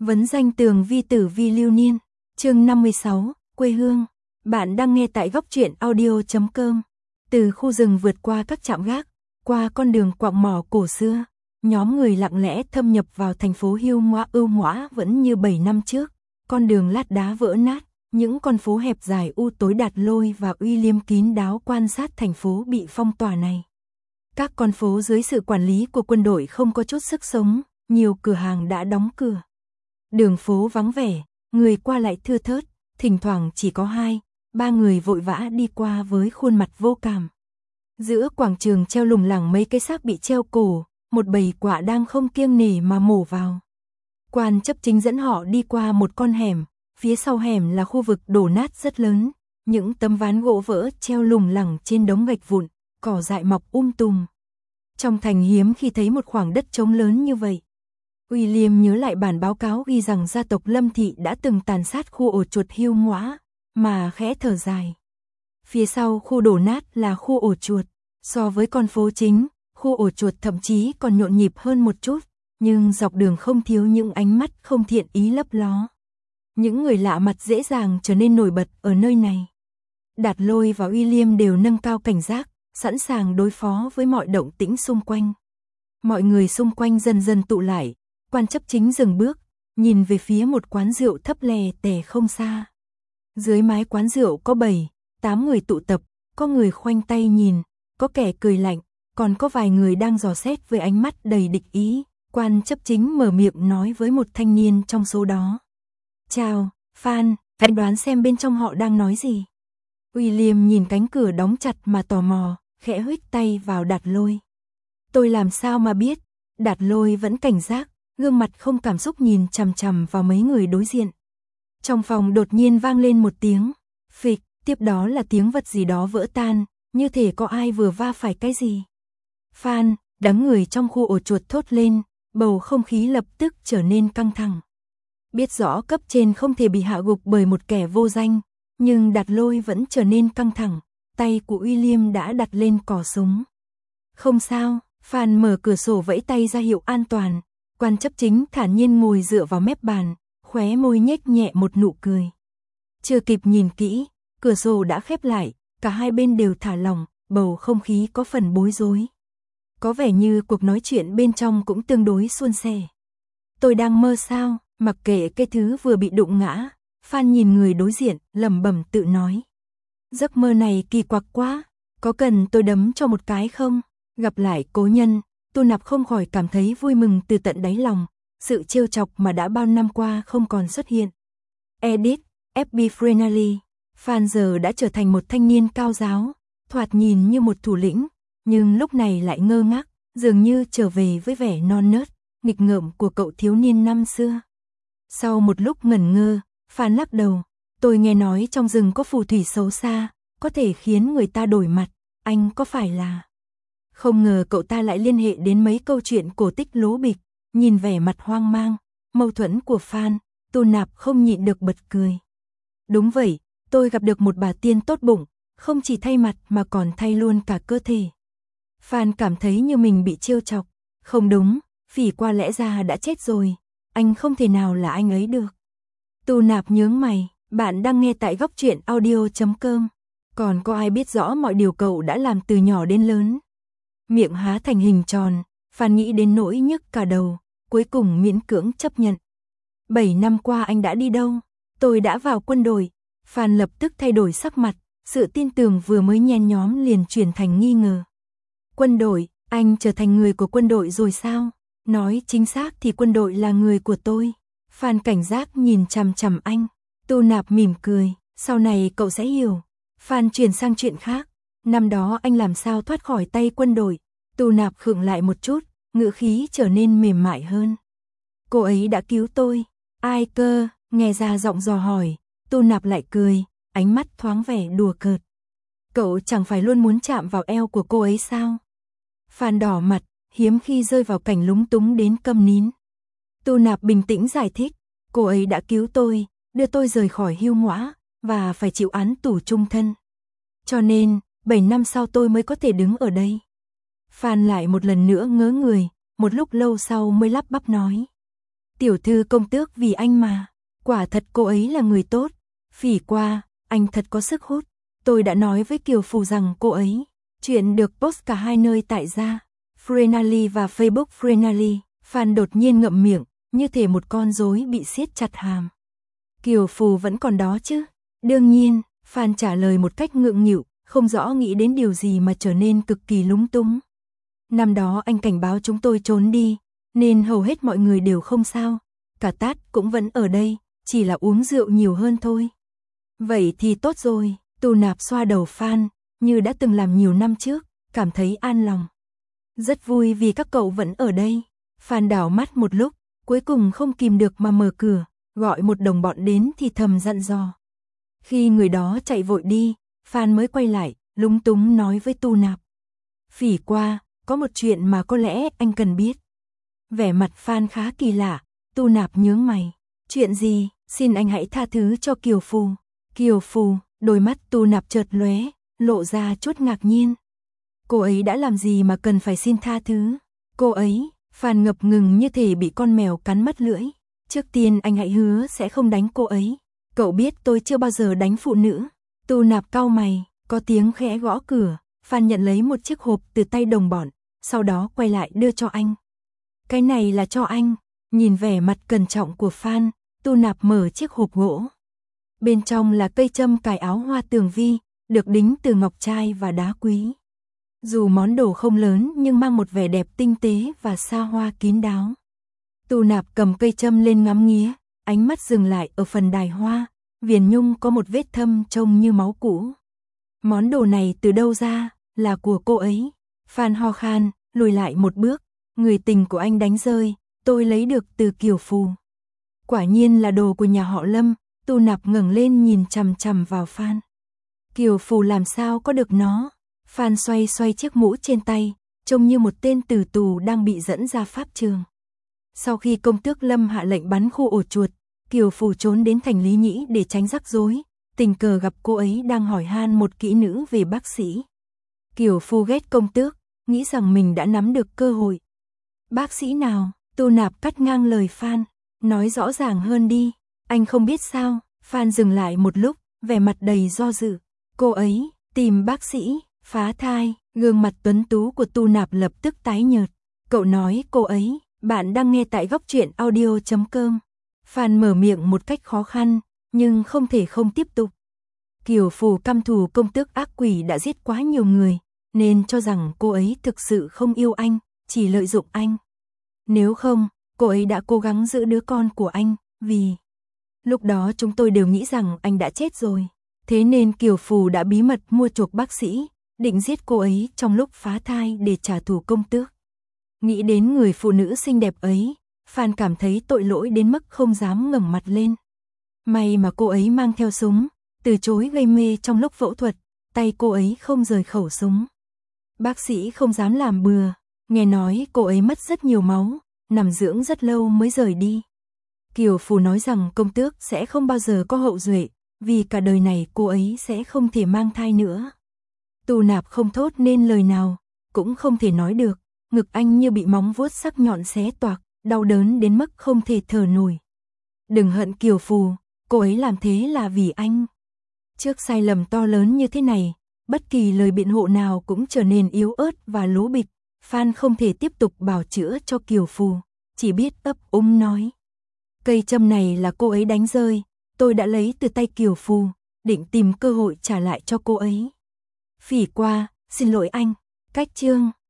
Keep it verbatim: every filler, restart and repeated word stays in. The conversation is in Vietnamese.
Vấn danh tường vi tử vi lưu niên, chương năm mươi sáu, quê hương. Bạn đang nghe tại góc truyện audio chấm com. Từ khu rừng vượt qua các trạm gác, qua con đường quạng mỏ cổ xưa, nhóm người lặng lẽ thâm nhập vào thành phố Hiêu Ngoã ưu Ngoã vẫn như bảy năm trước. Con đường lát đá vỡ nát, những con phố hẹp dài u tối Đạt Lôi và Uy Liêm kín đáo quan sát thành phố bị phong tỏa này. Các con phố dưới sự quản lý của quân đội không có chút sức sống, nhiều cửa hàng đã đóng cửa. Đường phố vắng vẻ, người qua lại thưa thớt, thỉnh thoảng chỉ có hai, ba người vội vã đi qua với khuôn mặt vô cảm. Giữa quảng trường treo lủng lẳng mấy cái xác bị treo cổ, một bầy quạ đang không kiêng nể mà mổ vào. Quan chấp chính dẫn họ đi qua một con hẻm, phía sau hẻm là khu vực đổ nát rất lớn, những tấm ván gỗ vỡ treo lủng lẳng trên đống gạch vụn, cỏ dại mọc um tùm. Trong thành hiếm khi thấy một khoảng đất trống lớn như vậy. William nhớ lại bản báo cáo ghi rằng gia tộc Lâm Thị đã từng tàn sát khu ổ chuột Hiêu Ngoã, mà khẽ thở dài. Phía sau khu đổ nát là khu ổ chuột, so với con phố chính, khu ổ chuột thậm chí còn nhộn nhịp hơn một chút, nhưng dọc đường không thiếu những ánh mắt không thiện ý lấp ló. Những người lạ mặt dễ dàng trở nên nổi bật ở nơi này. Đạt Lôi và William đều nâng cao cảnh giác, sẵn sàng đối phó với mọi động tĩnh xung quanh. Mọi người xung quanh dần dần tụ lại. Quan chấp chính dừng bước, nhìn về phía một quán rượu thấp lè tè không xa. Dưới mái quán rượu có bảy, tám người tụ tập, có người khoanh tay nhìn, có kẻ cười lạnh, còn có vài người đang dò xét với ánh mắt đầy địch ý. Quan chấp chính mở miệng nói với một thanh niên trong số đó. Chào, Phan, anh đoán xem bên trong họ đang nói gì. William nhìn cánh cửa đóng chặt mà tò mò, khẽ huých tay vào Đạt Lôi. Tôi làm sao mà biết, Đạt Lôi vẫn cảnh giác. Gương mặt không cảm xúc nhìn chằm chằm vào mấy người đối diện. Trong phòng đột nhiên vang lên một tiếng phịch, tiếp đó là tiếng vật gì đó vỡ tan, như thể có ai vừa va phải cái gì. Phan, đám người trong khu ổ chuột thốt lên, bầu không khí lập tức trở nên căng thẳng. Biết rõ cấp trên không thể bị hạ gục bởi một kẻ vô danh, nhưng Đạt Lôi vẫn trở nên căng thẳng, tay của William đã đặt lên cò súng. Không sao, Phan mở cửa sổ vẫy tay ra hiệu an toàn. Quan chấp chính thản nhiên ngồi dựa vào mép bàn, khóe môi nhếch nhẹ một nụ cười. Chưa kịp nhìn kỹ, cửa sổ đã khép lại, cả hai bên đều thả lỏng, bầu không khí có phần bối rối. Có vẻ như cuộc nói chuyện bên trong cũng tương đối suôn sẻ. Tôi đang mơ sao, mặc kệ cái thứ vừa bị đụng ngã, Phan nhìn người đối diện, lẩm bẩm tự nói. Giấc mơ này kỳ quặc quá, có cần tôi đấm cho một cái không? Gặp lại cố nhân. Tu Nạp không khỏi cảm thấy vui mừng từ tận đáy lòng, sự trêu chọc mà đã bao năm qua không còn xuất hiện. Edit, ép bê Frenally, Phan giờ đã trở thành một thanh niên cao giáo, thoạt nhìn như một thủ lĩnh, nhưng lúc này lại ngơ ngác, dường như trở về với vẻ non nớt, nghịch ngợm của cậu thiếu niên năm xưa. Sau một lúc ngẩn ngơ, Phan lắc đầu, tôi nghe nói trong rừng có phù thủy xấu xa, có thể khiến người ta đổi mặt, anh có phải là... Không ngờ cậu ta lại liên hệ đến mấy câu chuyện cổ tích lố bịch, nhìn vẻ mặt hoang mang, mâu thuẫn của Phan, Tu Nạp không nhịn được bật cười. Đúng vậy, tôi gặp được một bà tiên tốt bụng, không chỉ thay mặt mà còn thay luôn cả cơ thể. Phan cảm thấy như mình bị trêu chọc, không đúng, Phỉ qua lẽ ra đã chết rồi, anh không thể nào là anh ấy được. Tu Nạp nhướng mày, bạn đang nghe tại góc truyện audio chấm com, còn có ai biết rõ mọi điều cậu đã làm từ nhỏ đến lớn. Miệng há thành hình tròn, Phan nghĩ đến nỗi nhức cả đầu, cuối cùng miễn cưỡng chấp nhận. Bảy năm qua anh đã đi đâu? Tôi đã vào quân đội. Phan lập tức thay đổi sắc mặt, sự tin tưởng vừa mới nhen nhóm liền chuyển thành nghi ngờ. Quân đội, anh trở thành người của quân đội rồi sao? Nói chính xác thì quân đội là người của tôi. Phan cảnh giác nhìn chằm chằm anh. Tu Nạp mỉm cười, sau này cậu sẽ hiểu. Phan chuyển sang chuyện khác. Năm đó anh làm sao thoát khỏi tay quân đội. Tu Nạp khựng lại một chút, ngữ khí trở nên mềm mại hơn. Cô ấy đã cứu tôi. Ai cơ? Nghe ra giọng dò hỏi, Tu Nạp lại cười, ánh mắt thoáng vẻ đùa cợt. Cậu chẳng phải luôn muốn chạm vào eo của cô ấy sao? Phan đỏ mặt, hiếm khi rơi vào cảnh lúng túng đến câm nín. Tu Nạp bình tĩnh giải thích, cô ấy đã cứu tôi, đưa tôi rời khỏi Hiêu Ngoã và phải chịu án tù chung thân. Cho nên, bảy năm sau tôi mới có thể đứng ở đây. Phan lại một lần nữa ngớ người, một lúc lâu sau mới lắp bắp nói. Tiểu thư công tước vì anh mà, quả thật cô ấy là người tốt. Phỉ qua, anh thật có sức hút. Tôi đã nói với Kiều Phù rằng cô ấy. Chuyện được post cả hai nơi tại gia Frenally và Facebook Frenally. Fan đột nhiên ngậm miệng, như thể một con rối bị siết chặt hàm. Kiều Phù vẫn còn đó chứ? Đương nhiên, Fan trả lời một cách ngượng nghịu, không rõ nghĩ đến điều gì mà trở nên cực kỳ lúng túng. Năm đó anh cảnh báo chúng tôi trốn đi, nên hầu hết mọi người đều không sao. Cả Tát cũng vẫn ở đây, chỉ là uống rượu nhiều hơn thôi. Vậy thì tốt rồi, Tu Nạp xoa đầu Fan, như đã từng làm nhiều năm trước, cảm thấy an lòng. Rất vui vì các cậu vẫn ở đây. Fan đảo mắt một lúc, cuối cùng không kìm được mà mở cửa, gọi một đồng bọn đến thì thầm dặn dò. Khi người đó chạy vội đi, Fan mới quay lại, lúng túng nói với Tu Nạp. Phỉ qua, có một chuyện mà có lẽ anh cần biết. Vẻ mặt Fan khá kỳ lạ, Tu Nạp nhướng mày. Chuyện gì, xin anh hãy tha thứ cho Kiều Phù. Kiều Phù, đôi mắt Tu Nạp chợt lóe, lộ ra chút ngạc nhiên. Cô ấy đã làm gì mà cần phải xin tha thứ? Cô ấy, Fan ngập ngừng như thể bị con mèo cắn mất lưỡi. Trước tiên anh hãy hứa sẽ không đánh cô ấy. Cậu biết tôi chưa bao giờ đánh phụ nữ. Tu Nạp cau mày, có tiếng khẽ gõ cửa. Fan nhận lấy một chiếc hộp từ tay đồng bọn, sau đó quay lại đưa cho anh. Cái này là cho anh. Nhìn vẻ mặt cẩn trọng của Fan, Tu Nạp mở chiếc hộp gỗ. Bên trong là cây châm cài áo hoa tường vi, được đính từ ngọc trai và đá quý. Dù món đồ không lớn nhưng mang một vẻ đẹp tinh tế và xa hoa kín đáo. Tu Nạp cầm cây châm lên ngắm nghía, ánh mắt dừng lại ở phần đài hoa, viền nhung có một vết thâm trông như máu cũ. Món đồ này từ đâu ra, là của cô ấy. Fan ho khan, lùi lại một bước, người tình của anh đánh rơi, tôi lấy được từ Kiều Phù. Quả nhiên là đồ của nhà họ Lâm. Tu Nạp ngẩng lên nhìn chằm chằm vào Fan. Kiều Phù làm sao có được nó? Fan xoay xoay chiếc mũ trên tay, trông như một tên tử tù đang bị dẫn ra pháp trường. Sau khi công tước Lâm hạ lệnh bắn khu ổ chuột, Kiều Phù trốn đến thành Lý Nhĩ để tránh rắc rối, tình cờ gặp cô ấy đang hỏi han một kỹ nữ về bác sĩ. Kiều Phù ghét công tước, nghĩ rằng mình đã nắm được cơ hội. Bác sĩ nào? Tu Nạp cắt ngang lời Fan, nói rõ ràng hơn đi. Anh không biết sao? Fan dừng lại một lúc, vẻ mặt đầy do dự. Cô ấy, tìm bác sĩ, phá thai. Gương mặt tuấn tú của Tu Nạp lập tức tái nhợt. Cậu nói cô ấy, bạn đang nghe tại góc truyện audio chấm com. Fan mở miệng một cách khó khăn, nhưng không thể không tiếp tục. Kiều Phù căm thù công tước ác quỷ đã giết quá nhiều người, nên cho rằng cô ấy thực sự không yêu anh, chỉ lợi dụng anh. Nếu không, cô ấy đã cố gắng giữ đứa con của anh, vì... Lúc đó chúng tôi đều nghĩ rằng anh đã chết rồi. Thế nên Kiều Phù đã bí mật mua chuộc bác sĩ, định giết cô ấy trong lúc phá thai để trả thù công tước. Nghĩ đến người phụ nữ xinh đẹp ấy, Fan cảm thấy tội lỗi đến mức không dám ngẩng mặt lên. May mà cô ấy mang theo súng, từ chối gây mê trong lúc phẫu thuật, tay cô ấy không rời khẩu súng. Bác sĩ không dám làm bừa, nghe nói cô ấy mất rất nhiều máu, nằm dưỡng rất lâu mới rời đi. Kiều Phù nói rằng công tước sẽ không bao giờ có hậu duệ, vì cả đời này cô ấy sẽ không thể mang thai nữa. Tu Nạp không thốt nên lời nào, cũng không thể nói được, ngực anh như bị móng vuốt sắc nhọn xé toạc, đau đớn đến mức không thể thở nổi. Đừng hận Kiều Phù, cô ấy làm thế là vì anh. Trước sai lầm to lớn như thế này, bất kỳ lời biện hộ nào cũng trở nên yếu ớt và lố bịch. Fan không thể tiếp tục bào chữa cho Kiều Phù, chỉ biết ấp úng nói. Cây châm này là cô ấy đánh rơi, tôi đã lấy từ tay Kiều Phù, định tìm cơ hội trả lại cho cô ấy. Phỉ qua, xin lỗi anh. Cách chương